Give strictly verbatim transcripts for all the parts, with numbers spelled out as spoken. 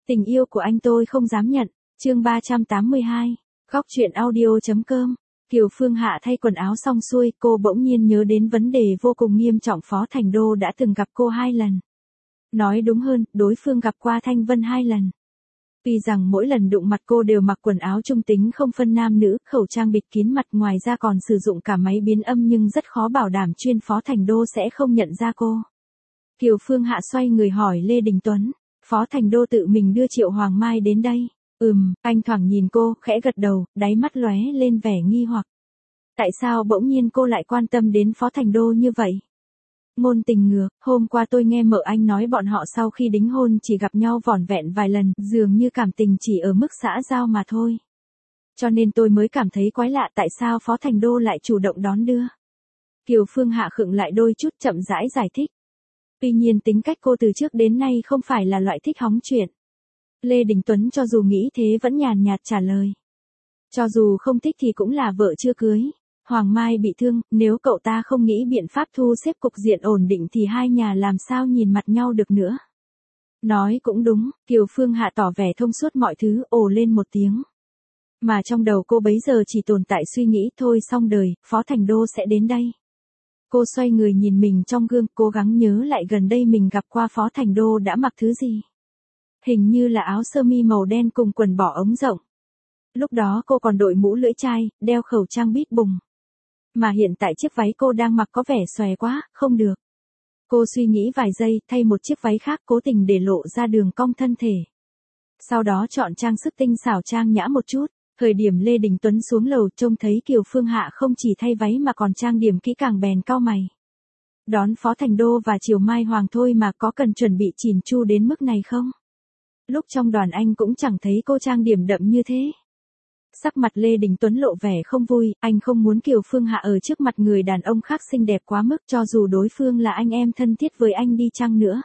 Tình yêu của anh tôi không dám nhận. Chương ba trăm tám mươi hai. Góc truyện audio.com. Kiều Phương Hạ thay quần áo xong xuôi, cô bỗng nhiên nhớ đến vấn đề vô cùng nghiêm trọng Phó Thành Đô đã từng gặp cô hai lần. Nói đúng hơn, đối phương gặp qua Thanh Vân hai lần. Tuy rằng mỗi lần đụng mặt cô đều mặc quần áo trung tính không phân nam nữ, khẩu trang bịt kín mặt, ngoài ra còn sử dụng cả máy biến âm, nhưng rất khó bảo đảm chuyên Phó Thành Đô sẽ không nhận ra cô. Kiều Phương Hạ xoay người hỏi Lê Đình Tuấn, Phó Thành Đô tự mình đưa Triệu Hoàng Mai đến đây. Ừm, anh thoảng nhìn cô, khẽ gật đầu, đáy mắt lóe lên vẻ nghi hoặc. Tại sao bỗng nhiên cô lại quan tâm đến Phó Thành Đô như vậy? Ngôn tình ngược, hôm qua tôi nghe mợ anh nói bọn họ sau khi đính hôn chỉ gặp nhau vỏn vẹn vài lần, dường như cảm tình chỉ ở mức xã giao mà thôi. Cho nên tôi mới cảm thấy quái lạ tại sao Phó Thành Đô lại chủ động đón đưa. Kiều Phương Hạ khựng lại đôi chút, chậm rãi giải thích. Tuy nhiên tính cách cô từ trước đến nay không phải là loại thích hóng chuyện. Lê Đình Tuấn cho dù nghĩ thế vẫn nhàn nhạt trả lời. Cho dù không thích thì cũng là vợ chưa cưới. Hoàng Mai bị thương, nếu cậu ta không nghĩ biện pháp thu xếp cục diện ổn định thì hai nhà làm sao nhìn mặt nhau được nữa. Nói cũng đúng, Kiều Phương Hạ tỏ vẻ thông suốt mọi thứ, ồ lên một tiếng. Mà trong đầu cô bấy giờ chỉ tồn tại suy nghĩ thôi xong đời, Phó Thành Đô sẽ đến đây. Cô xoay người nhìn mình trong gương, cố gắng nhớ lại gần đây mình gặp qua Phó Thành Đô đã mặc thứ gì. Hình như là áo sơ mi màu đen cùng quần bỏ ống rộng. Lúc đó cô còn đội mũ lưỡi chai, đeo khẩu trang bít bùng. Mà hiện tại chiếc váy cô đang mặc có vẻ xòe quá, không được. Cô suy nghĩ vài giây, thay một chiếc váy khác cố tình để lộ ra đường cong thân thể. Sau đó chọn trang sức tinh xảo trang nhã một chút. Thời điểm Lê Đình Tuấn xuống lầu trông thấy Kiều Phương Hạ không chỉ thay váy mà còn trang điểm kỹ càng bèn cau mày. Đón Phó Thành Đô và Triều Mai Hoàng thôi mà có cần chuẩn bị chỉn chu đến mức này không? Lúc trong đoàn anh cũng chẳng thấy cô trang điểm đậm như thế. Sắc mặt Lê Đình Tuấn lộ vẻ không vui, anh không muốn Kiều Phương Hạ ở trước mặt người đàn ông khác xinh đẹp quá mức, cho dù đối phương là anh em thân thiết với anh đi chăng nữa.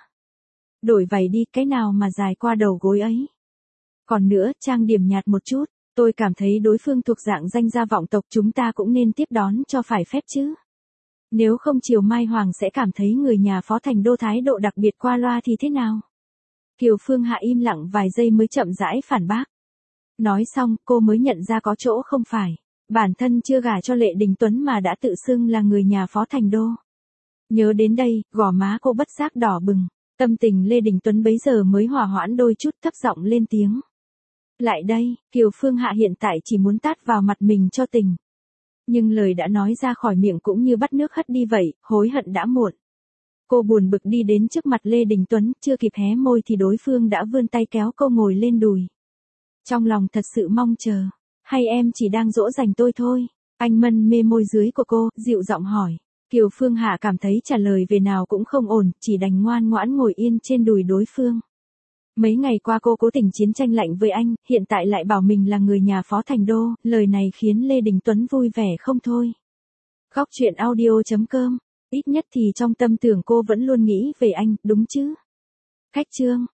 Đổi váy đi, cái nào mà dài qua đầu gối ấy. Còn nữa, trang điểm nhạt một chút, tôi cảm thấy đối phương thuộc dạng danh gia vọng tộc, chúng ta cũng nên tiếp đón cho phải phép chứ. Nếu không Triều Mai Hoàng sẽ cảm thấy người nhà Phó Thành Đô thái độ đặc biệt qua loa thì thế nào? Kiều Phương Hạ im lặng vài giây mới chậm rãi phản bác. Nói xong, cô mới nhận ra có chỗ không phải. Bản thân chưa gả cho Lê Đình Tuấn mà đã tự xưng là người nhà Phó Thành Đô. Nhớ đến đây, gò má cô bất giác đỏ bừng. Tâm tình Lê Đình Tuấn bấy giờ mới hòa hoãn đôi chút, thấp giọng lên tiếng. Lại đây, Kiều Phương Hạ hiện tại chỉ muốn tát vào mặt mình cho tình. Nhưng lời đã nói ra khỏi miệng cũng như bắt nước hất đi vậy, hối hận đã muộn. Cô buồn bực đi đến trước mặt Lê Đình Tuấn, chưa kịp hé môi thì đối phương đã vươn tay kéo cô ngồi lên đùi. Trong lòng thật sự mong chờ, hay em chỉ đang dỗ dành tôi thôi? Anh mân mê môi dưới của cô, dịu giọng hỏi. Kiều Phương Hạ cảm thấy trả lời về nào cũng không ổn, chỉ đành ngoan ngoãn ngồi yên trên đùi đối phương. Mấy ngày qua cô cố tình chiến tranh lạnh với anh, hiện tại lại bảo mình là người nhà Phó Thành Đô, lời này khiến Lê Đình Tuấn vui vẻ không thôi. Góc truyện audio.com, ít nhất thì trong tâm tưởng cô vẫn luôn nghĩ về anh, đúng chứ? Khách chương.